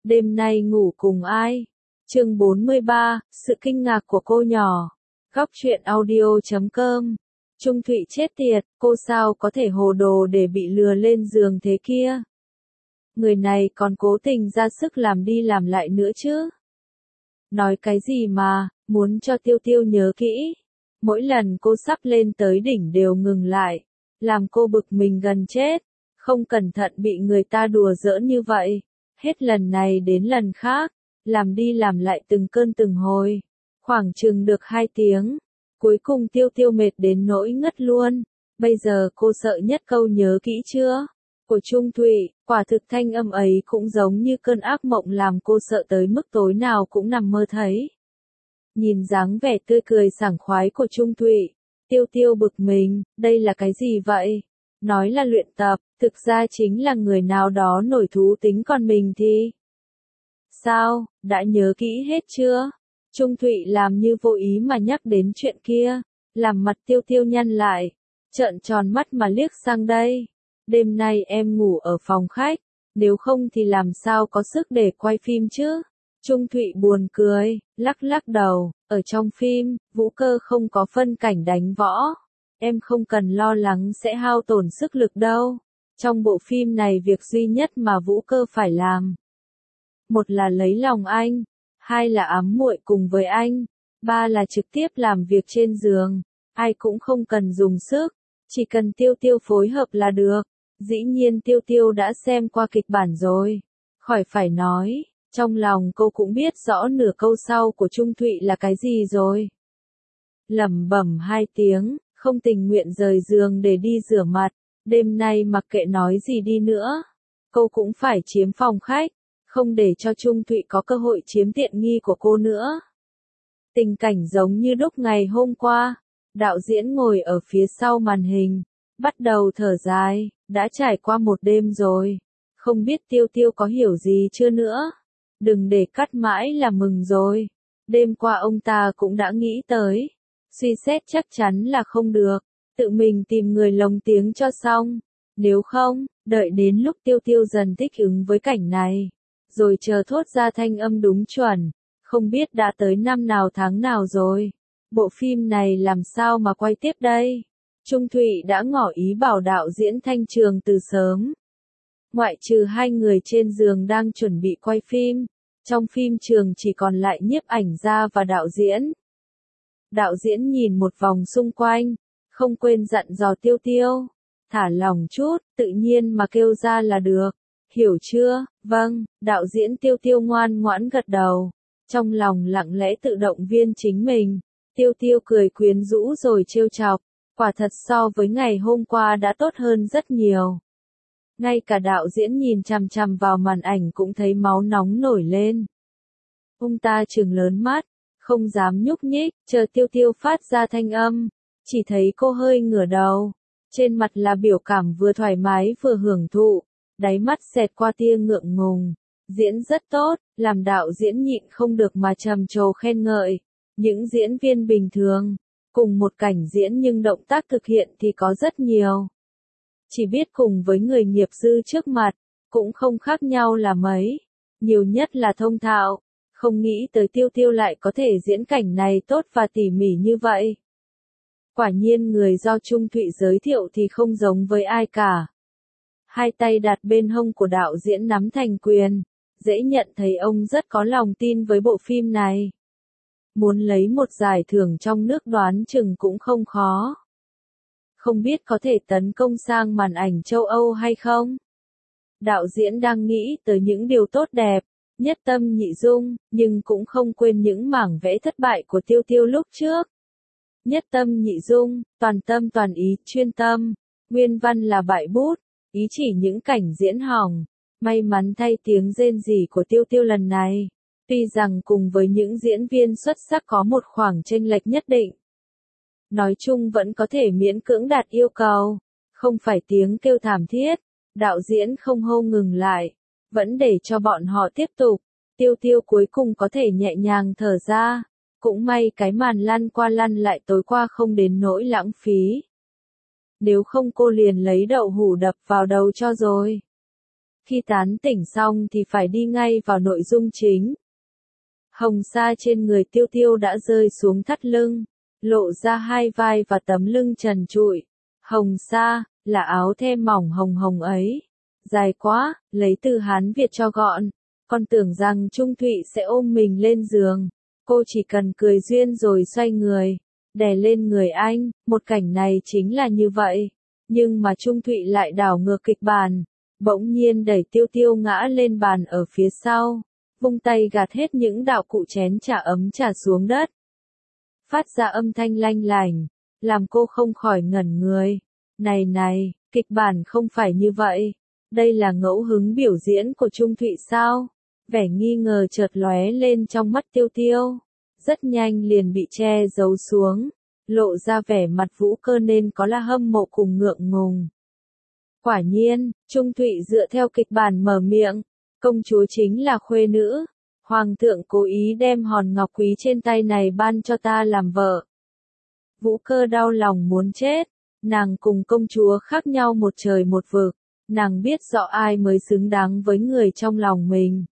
Đêm nay ngủ cùng ai? Chương 43, sự kinh ngạc của cô nhỏ. Góc truyện audio.com. Trung Thụy chết tiệt, cô sao có thể hồ đồ để bị lừa lên giường thế kia? Người này còn cố tình ra sức làm đi làm lại nữa chứ? Nói cái gì mà, muốn cho Tiêu Tiêu nhớ kỹ. Mỗi lần cô sắp lên tới đỉnh đều ngừng lại, làm cô bực mình gần chết. Không cẩn thận bị người ta đùa giỡn như vậy. Hết lần này đến lần khác, làm đi làm lại từng cơn từng hồi. Khoảng chừng được 2 tiếng. Cuối cùng Tiêu Tiêu mệt đến nỗi ngất luôn. Bây giờ cô sợ nhất câu nhớ kỹ chưa? Của Trung Thụy, quả thực thanh âm ấy cũng giống như cơn ác mộng làm cô sợ tới mức tối nào cũng nằm mơ thấy. Nhìn dáng vẻ tươi cười sảng khoái của Trung Thụy, Tiêu Tiêu bực mình, đây là cái gì vậy? Nói là luyện tập, thực ra chính là người nào đó nổi thú tính còn mình thì... Sao, đã nhớ kỹ hết chưa? Trung Thụy làm như vô ý mà nhắc đến chuyện kia, làm mặt Tiêu Tiêu nhăn lại, trợn tròn mắt mà liếc sang đây. Đêm nay em ngủ ở phòng khách, nếu không thì làm sao có sức để quay phim chứ? Trung Thụy buồn cười, lắc lắc đầu, ở trong phim, Vũ Cơ không có phân cảnh đánh võ. Em không cần lo lắng sẽ hao tổn sức lực đâu. Trong bộ phim này việc duy nhất mà Vũ Cơ phải làm, một là lấy lòng anh, hai là ám muội cùng với anh, ba là trực tiếp làm việc trên giường. Ai cũng không cần dùng sức, chỉ cần Tiêu Tiêu phối hợp là được. Dĩ nhiên Tiêu Tiêu đã xem qua kịch bản rồi. Khỏi phải nói, trong lòng cô cũng biết rõ nửa câu sau của Trung Thụy là cái gì rồi. Lẩm bẩm 2 tiếng, không tình nguyện rời giường để đi rửa mặt. Đêm nay mặc kệ nói gì đi nữa, cô cũng phải chiếm phòng khách, không để cho Trung Thụy có cơ hội chiếm tiện nghi của cô nữa. Tình cảnh giống như lúc ngày hôm qua, đạo diễn ngồi ở phía sau màn hình, bắt đầu thở dài, đã trải qua một đêm rồi, không biết Tiêu Tiêu có hiểu gì chưa nữa. Đừng để cắt mãi là mừng rồi. Đêm qua ông ta cũng đã nghĩ tới, suy xét chắc chắn là không được, tự mình tìm người lồng tiếng cho xong. Nếu không, đợi đến lúc Tiêu Tiêu dần thích ứng với cảnh này, rồi chờ thốt ra thanh âm đúng chuẩn, không biết đã tới năm nào tháng nào rồi. Bộ phim này làm sao mà quay tiếp đây? Trung Thụy đã ngỏ ý bảo đạo diễn Thanh Trường từ sớm. Ngoại trừ 2 người trên giường đang chuẩn bị quay phim, trong phim trường chỉ còn lại nhiếp ảnh gia và đạo diễn. Đạo diễn nhìn một vòng xung quanh, không quên dặn dò Tiêu Tiêu, thả lòng chút, tự nhiên mà kêu ra là được. Hiểu chưa? Vâng, đạo diễn Tiêu Tiêu ngoan ngoãn gật đầu, trong lòng lặng lẽ tự động viên chính mình. Tiêu Tiêu cười quyến rũ rồi trêu chọc, quả thật so với ngày hôm qua đã tốt hơn rất nhiều. Ngay cả đạo diễn nhìn chằm chằm vào màn ảnh cũng thấy máu nóng nổi lên. Ông ta trừng lớn mắt, không dám nhúc nhích, chờ Tiêu Tiêu phát ra thanh âm, chỉ thấy cô hơi ngửa đầu, trên mặt là biểu cảm vừa thoải mái vừa hưởng thụ, đáy mắt xẹt qua tia ngượng ngùng. Diễn rất tốt, làm đạo diễn nhịn không được mà trầm trồ khen ngợi. Những diễn viên bình thường, cùng một cảnh diễn nhưng động tác thực hiện thì có rất nhiều. Chỉ biết cùng với người nghiệp dư trước mặt, cũng không khác nhau là mấy. Nhiều nhất là thông thạo, không nghĩ tới Tiêu Tiêu lại có thể diễn cảnh này tốt và tỉ mỉ như vậy. Quả nhiên người do Trung Thụy giới thiệu thì không giống với ai cả. 2 tay đặt bên hông của đạo diễn nắm thành quyền, dễ nhận thấy ông rất có lòng tin với bộ phim này. Muốn lấy một giải thưởng trong nước đoán chừng cũng không khó. Không biết có thể tấn công sang màn ảnh châu Âu hay không? Đạo diễn đang nghĩ tới những điều tốt đẹp, nhất tâm nhị dung, nhưng cũng không quên những mảng vẽ thất bại của Tiêu Tiêu lúc trước. Nhất tâm nhị dung, toàn tâm toàn ý, chuyên tâm, nguyên văn là bại bút, ý chỉ những cảnh diễn hỏng. May mắn thay tiếng rên rỉ của Tiêu Tiêu lần này, tuy rằng cùng với những diễn viên xuất sắc có một khoảng chênh lệch nhất định, nói chung vẫn có thể miễn cưỡng đạt yêu cầu, không phải tiếng kêu thảm thiết. Đạo diễn không hô ngừng lại, vẫn để cho bọn họ tiếp tục. Tiêu Tiêu cuối cùng có thể nhẹ nhàng thở ra, cũng may cái màn lăn qua lăn lại tối qua không đến nỗi lãng phí. Nếu không cô liền lấy đậu hũ đập vào đầu cho rồi. Khi tán tỉnh xong thì phải đi ngay vào nội dung chính. Hồng sa trên người Tiêu Tiêu đã rơi xuống thắt lưng, lộ ra hai vai và tấm lưng trần trụi. Hồng sa, là áo the mỏng hồng hồng ấy. Dài quá, lấy từ Hán Việt cho gọn. Con tưởng rằng Trung Thụy sẽ ôm mình lên giường. Cô chỉ cần cười duyên rồi xoay người, đè lên người anh, một cảnh này chính là như vậy. Nhưng mà Trung Thụy lại đảo ngược kịch bản. Bỗng nhiên đẩy Tiêu Tiêu ngã lên bàn ở phía sau. Vung tay gạt hết những đạo cụ chén trà ấm trà xuống đất. Phát ra âm thanh lanh lảnh, làm cô không khỏi ngẩn người. Này này, kịch bản không phải như vậy. Đây là ngẫu hứng biểu diễn của Trung Thụy sao? Vẻ nghi ngờ chợt lóe lên trong mắt Tiêu Tiêu. Rất nhanh liền bị che giấu xuống. Lộ ra vẻ mặt Vũ Cơ nên có là hâm mộ cùng ngượng ngùng. Quả nhiên, Trung Thụy dựa theo kịch bản mở miệng. Công chúa chính là khuê nữ. Hoàng thượng cố ý đem hòn ngọc quý trên tay này ban cho ta làm vợ. Vũ Cơ đau lòng muốn chết. Nàng cùng công chúa khác nhau một trời một vực. Nàng biết rõ ai mới xứng đáng với người trong lòng mình.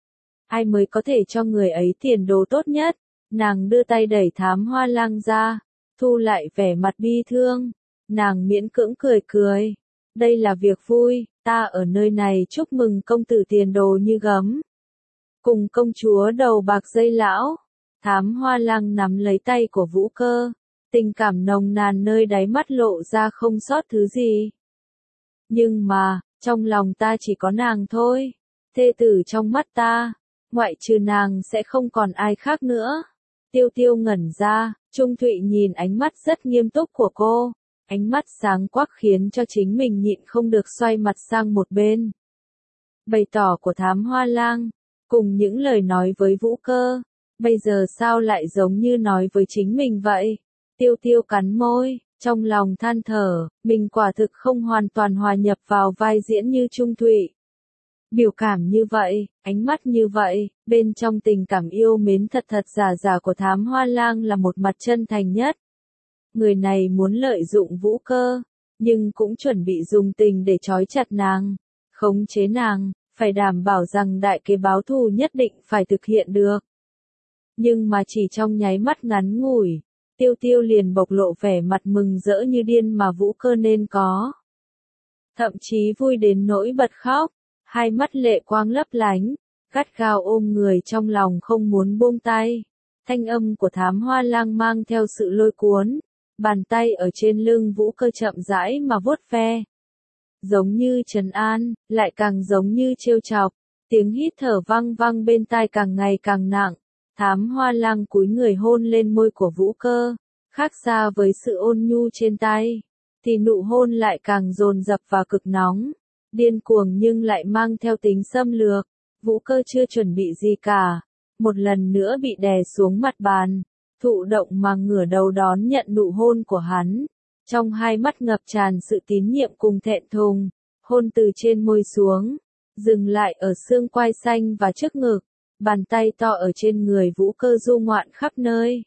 Ai mới có thể cho người ấy tiền đồ tốt nhất. Nàng đưa tay đẩy Thám Hoa Lang ra. Thu lại vẻ mặt bi thương. Nàng miễn cưỡng cười cười. Đây là việc vui, ta ở nơi này chúc mừng công tử tiền đồ như gấm. Cùng công chúa đầu bạc dây lão. Thám Hoa Lang nắm lấy tay của Vũ Cơ. Tình cảm nồng nàn nơi đáy mắt lộ ra không sót thứ gì. Nhưng mà, trong lòng ta chỉ có nàng thôi. Thê tử trong mắt ta, ngoại trừ nàng sẽ không còn ai khác nữa. Tiêu Tiêu ngẩn ra, Trung Thụy nhìn ánh mắt rất nghiêm túc của cô. Ánh mắt sáng quắc khiến cho chính mình nhịn không được xoay mặt sang một bên. Bày tỏ của Thám Hoa Lang, cùng những lời nói với Vũ Cơ, bây giờ sao lại giống như nói với chính mình vậy? Tiêu Tiêu cắn môi, trong lòng than thở, mình quả thực không hoàn toàn hòa nhập vào vai diễn như Trung Thụy. Biểu cảm như vậy, ánh mắt như vậy, bên trong tình cảm yêu mến thật thật giả giả của Thám Hoa Lang là một mặt chân thành nhất. Người này muốn lợi dụng Vũ Cơ, nhưng cũng chuẩn bị dùng tình để trói chặt nàng, khống chế nàng, phải đảm bảo rằng đại kế báo thù nhất định phải thực hiện được. Nhưng mà chỉ trong nháy mắt ngắn ngủi, Tiêu Tiêu liền bộc lộ vẻ mặt mừng rỡ như điên mà Vũ Cơ nên có. Thậm chí vui đến nỗi bật khóc, hai mắt lệ quang lấp lánh, gắt gao ôm người trong lòng không muốn buông tay. Thanh âm của Thám Hoa Lang mang theo sự lôi cuốn. Bàn tay ở trên lưng Vũ Cơ chậm rãi mà vuốt ve. Giống như trấn an, lại càng giống như trêu chọc. Tiếng hít thở vang vang bên tai càng ngày càng nặng. Thám Hoa Lang cúi người hôn lên môi của Vũ Cơ. Khác xa với sự ôn nhu trên tay, thì nụ hôn lại càng dồn dập và cực nóng. Điên cuồng nhưng lại mang theo tính xâm lược. Vũ Cơ chưa chuẩn bị gì cả. Một lần nữa bị đè xuống mặt bàn. Thụ động mà ngửa đầu đón nhận nụ hôn của hắn. Trong hai mắt ngập tràn sự tín nhiệm cùng thẹn thùng. Hôn từ trên môi xuống. Dừng lại ở xương quai xanh và trước ngực. Bàn tay to ở trên người Vũ Cơ du ngoạn khắp nơi.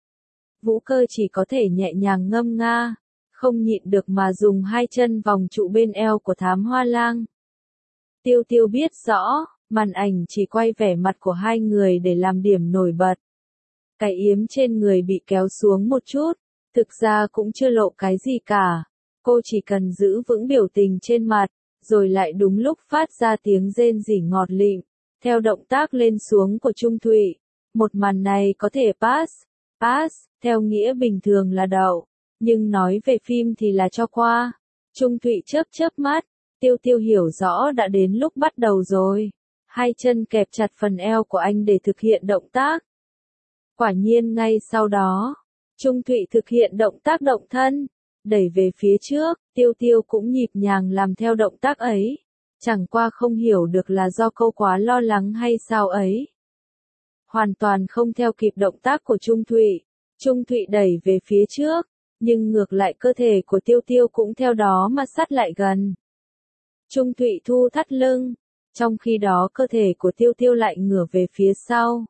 Vũ Cơ chỉ có thể nhẹ nhàng ngâm nga. Không nhịn được mà dùng hai chân vòng trụ bên eo của Thám Hoa Lang. Tiêu Tiêu biết rõ, màn ảnh chỉ quay vẻ mặt của hai người để làm điểm nổi bật. Cái yếm trên người bị kéo xuống một chút, thực ra cũng chưa lộ cái gì cả. Cô chỉ cần giữ vững biểu tình trên mặt, rồi lại đúng lúc phát ra tiếng rên rỉ ngọt lịm, theo động tác lên xuống của Trung Thụy. Một màn này có thể pass, theo nghĩa bình thường là đậu, nhưng nói về phim thì là cho qua. Trung Thụy chớp chớp mắt, Tiêu Tiêu hiểu rõ đã đến lúc bắt đầu rồi. Hai chân kẹp chặt phần eo của anh để thực hiện động tác. Quả nhiên ngay sau đó, Trung Thụy thực hiện động tác động thân, đẩy về phía trước, Tiêu Tiêu cũng nhịp nhàng làm theo động tác ấy. Chẳng qua không hiểu được là do cô quá lo lắng hay sao ấy. Hoàn toàn không theo kịp động tác của Trung Thụy. Trung Thụy đẩy về phía trước, nhưng ngược lại cơ thể của Tiêu Tiêu cũng theo đó mà sát lại gần. Trung Thụy thu thắt lưng, trong khi đó cơ thể của Tiêu Tiêu lại ngửa về phía sau.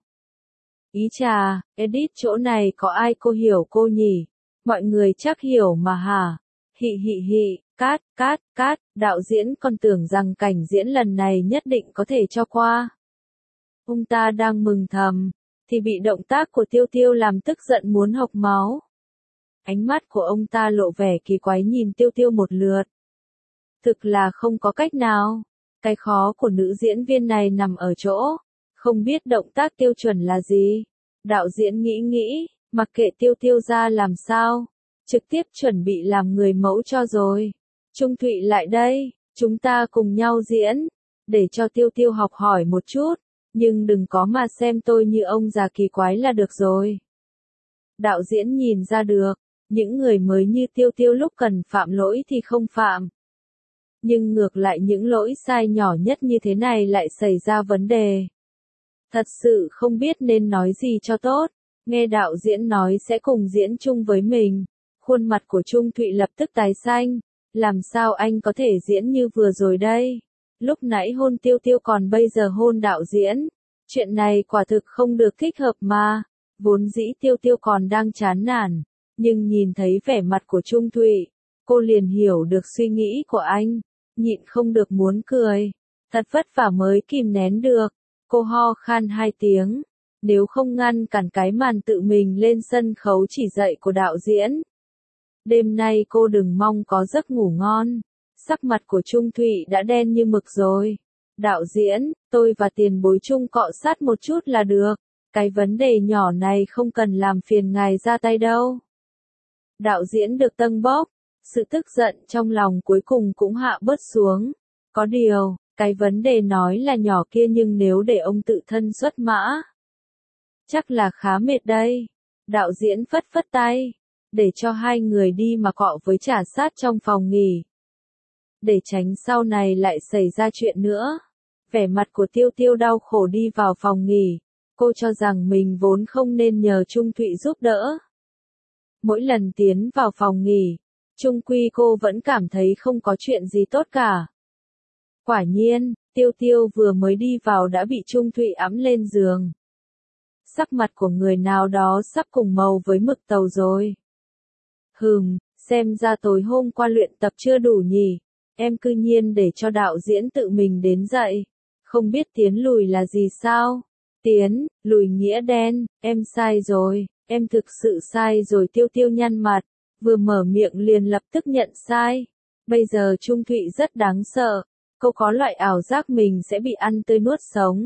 Ý chà, edit chỗ này có ai cô hiểu cô nhỉ? Mọi người chắc hiểu mà hả? Hị hị hị, cát, đạo diễn còn tưởng rằng cảnh diễn lần này nhất định có thể cho qua. Ông ta đang mừng thầm, thì bị động tác của Tiêu Tiêu làm tức giận muốn hộc máu. Ánh mắt của ông ta lộ vẻ kỳ quái nhìn Tiêu Tiêu một lượt. Thực là không có cách nào. Cái khó của nữ diễn viên này nằm ở chỗ, không biết động tác tiêu chuẩn là gì. Đạo diễn nghĩ, mặc kệ Tiêu Tiêu ra làm sao, trực tiếp chuẩn bị làm người mẫu cho rồi. Trung Thụy lại đây, chúng ta cùng nhau diễn, để cho Tiêu Tiêu học hỏi một chút, nhưng đừng có mà xem tôi như ông già kỳ quái là được rồi. Đạo diễn nhìn ra được, những người mới như Tiêu Tiêu lúc cần phạm lỗi thì không phạm. Nhưng ngược lại những lỗi sai nhỏ nhất như thế này lại xảy ra vấn đề. Thật sự không biết nên nói gì cho tốt, nghe đạo diễn nói sẽ cùng diễn chung với mình. Khuôn mặt của Trung Thụy lập tức tái xanh, làm sao anh có thể diễn như vừa rồi đây? Lúc nãy hôn Tiêu Tiêu còn bây giờ hôn đạo diễn. Chuyện này quả thực không được thích hợp mà. Vốn dĩ Tiêu Tiêu còn đang chán nản, nhưng nhìn thấy vẻ mặt của Trung Thụy, cô liền hiểu được suy nghĩ của anh, nhịn không được muốn cười. Thật vất vả mới kìm nén được, cô ho khan 2 tiếng, nếu không ngăn cản cái màn tự mình lên sân khấu chỉ dạy của đạo diễn. Đêm nay cô đừng mong có giấc ngủ ngon. Sắc mặt của Trung Thụy đã đen như mực rồi. Đạo diễn, tôi và tiền bối Trung cọ sát một chút là được. Cái vấn đề nhỏ này không cần làm phiền ngài ra tay đâu. Đạo diễn được tâng bốc, sự tức giận trong lòng cuối cùng cũng hạ bớt xuống. Có điều, cái vấn đề nói là nhỏ kia nhưng nếu để ông tự thân xuất mã, chắc là khá mệt đây. Đạo diễn phất phất tay, để cho hai người đi mà cọ với trả sát trong phòng nghỉ. Để tránh sau này lại xảy ra chuyện nữa. Vẻ mặt của Tiêu Tiêu đau khổ đi vào phòng nghỉ. Cô cho rằng mình vốn không nên nhờ Trung Thụy giúp đỡ. Mỗi lần tiến vào phòng nghỉ, chung quy cô vẫn cảm thấy không có chuyện gì tốt cả. Quả nhiên, Tiêu Tiêu vừa mới đi vào đã bị Trung Thụy ẵm lên giường. Sắc mặt của người nào đó sắp cùng màu với mực tàu rồi. Xem ra tối hôm qua luyện tập chưa đủ nhỉ. Em cư nhiên để cho đạo diễn tự mình đến dạy. Không biết tiến lùi là gì sao? Tiến, lùi nghĩa đen, em sai rồi, em thực sự sai rồi. Tiêu Tiêu nhăn mặt, vừa mở miệng liền lập tức nhận sai. Bây giờ Trung Thụy rất đáng sợ, cô có loại ảo giác mình sẽ bị ăn tươi nuốt sống.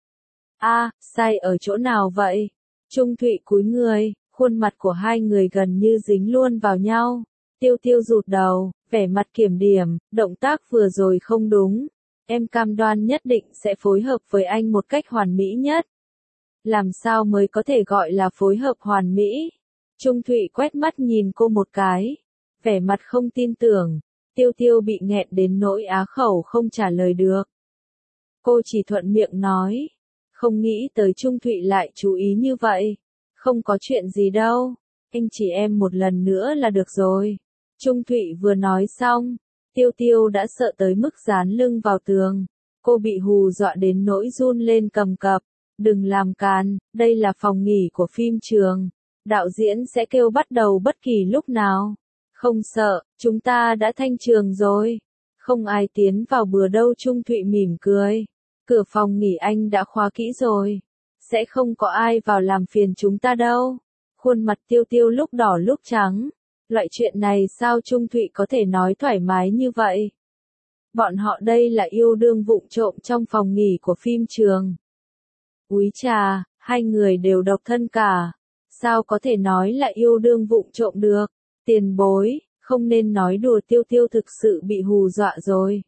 Sai ở chỗ nào vậy? Trung Thụy cúi người, khuôn mặt của hai người gần như dính luôn vào nhau. Tiêu Tiêu rụt đầu, vẻ mặt kiểm điểm, động tác vừa rồi không đúng. Em cam đoan nhất định sẽ phối hợp với anh một cách hoàn mỹ nhất. Làm sao mới có thể gọi là phối hợp hoàn mỹ? Trung Thụy quét mắt nhìn cô một cái, vẻ mặt không tin tưởng. Tiêu Tiêu bị nghẹn đến nỗi á khẩu không trả lời được. Cô chỉ thuận miệng nói, không nghĩ tới Trung Thụy lại chú ý như vậy. Không có chuyện gì đâu, anh chỉ em một lần nữa là được rồi. Trung Thụy vừa nói xong, Tiêu Tiêu đã sợ tới mức dán lưng vào tường. Cô bị hù dọa đến nỗi run lên cầm cập. Đừng làm càn, đây là phòng nghỉ của phim trường. Đạo diễn sẽ kêu bắt đầu bất kỳ lúc nào. Không sợ, chúng ta đã thanh trường rồi. Không ai tiến vào bừa đâu. Trung Thụy mỉm cười. Cửa phòng nghỉ anh đã khóa kỹ rồi. Sẽ không có ai vào làm phiền chúng ta đâu. Khuôn mặt Tiêu Tiêu lúc đỏ lúc trắng. Loại chuyện này sao Trung Thụy có thể nói thoải mái như vậy? Bọn họ đây là yêu đương vụng trộm trong phòng nghỉ của phim trường. Úi chà, hai người đều độc thân cả. Sao có thể nói là yêu đương vụng trộm được? Tiền bối, không nên nói đùa. Tiêu Tiêu thực sự bị hù dọa rồi.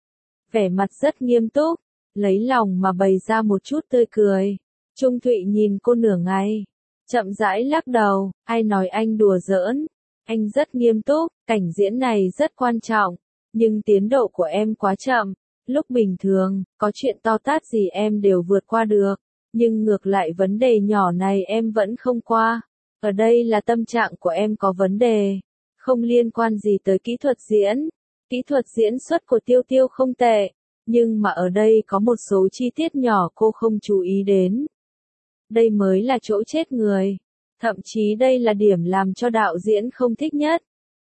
Vẻ mặt rất nghiêm túc, lấy lòng mà bày ra một chút tươi cười. Trung Thụy nhìn cô nửa ngày, chậm rãi lắc đầu, ai nói anh đùa giỡn? Anh rất nghiêm túc, cảnh diễn này rất quan trọng, nhưng tiến độ của em quá chậm. Lúc bình thường, có chuyện to tát gì em đều vượt qua được, nhưng ngược lại vấn đề nhỏ này em vẫn không qua. Ở đây là tâm trạng của em có vấn đề, không liên quan gì tới kỹ thuật diễn. Kỹ thuật diễn xuất của Tiêu Tiêu không tệ, nhưng mà ở đây có một số chi tiết nhỏ cô không chú ý đến. Đây mới là chỗ chết người. Thậm chí đây là điểm làm cho đạo diễn không thích nhất.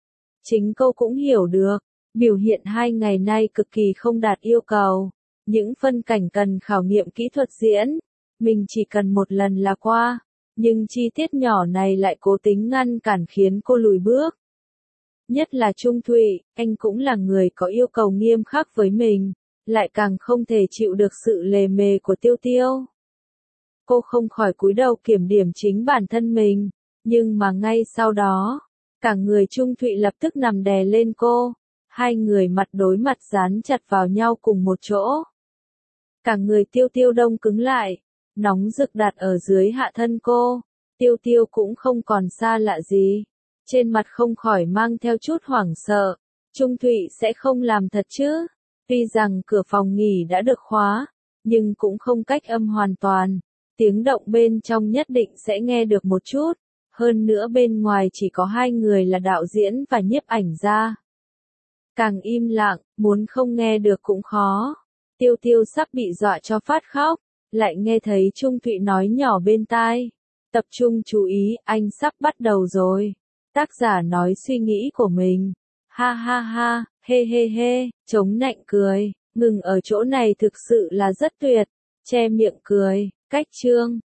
Chính cô cũng hiểu được, biểu hiện 2 ngày nay cực kỳ không đạt yêu cầu. Những phân cảnh cần khảo nghiệm kỹ thuật diễn, mình chỉ cần một lần là qua, nhưng chi tiết nhỏ này lại cố tính ngăn cản khiến cô lùi bước. Nhất là Trung Thụy, anh cũng là người có yêu cầu nghiêm khắc với mình, lại càng không thể chịu được sự lề mề của Tiêu Tiêu. Cô không khỏi cúi đầu kiểm điểm chính bản thân mình, nhưng mà ngay sau đó, cả người Trung Thụy lập tức nằm đè lên cô, hai người mặt đối mặt dán chặt vào nhau cùng một chỗ. Cả người Tiêu Tiêu đông cứng lại, nóng rực đặt ở dưới hạ thân cô, Tiêu Tiêu cũng không còn xa lạ gì, trên mặt không khỏi mang theo chút hoảng sợ, Trung Thụy sẽ không làm thật chứ? Tuy rằng cửa phòng nghỉ đã được khóa, nhưng cũng không cách âm hoàn toàn, tiếng động bên trong nhất định sẽ nghe được một chút, hơn nữa bên ngoài chỉ có hai người là đạo diễn và nhiếp ảnh gia. Càng im lặng, muốn không nghe được cũng khó. Tiêu Tiêu sắp bị dọa cho phát khóc, lại nghe thấy Trung Thụy nói nhỏ bên tai. Tập trung chú ý, anh sắp bắt đầu rồi. Tác giả nói suy nghĩ của mình. Ha ha ha, he he he, chống nạnh cười, ngừng ở chỗ này thực sự là rất tuyệt. Che miệng cười, cách chương.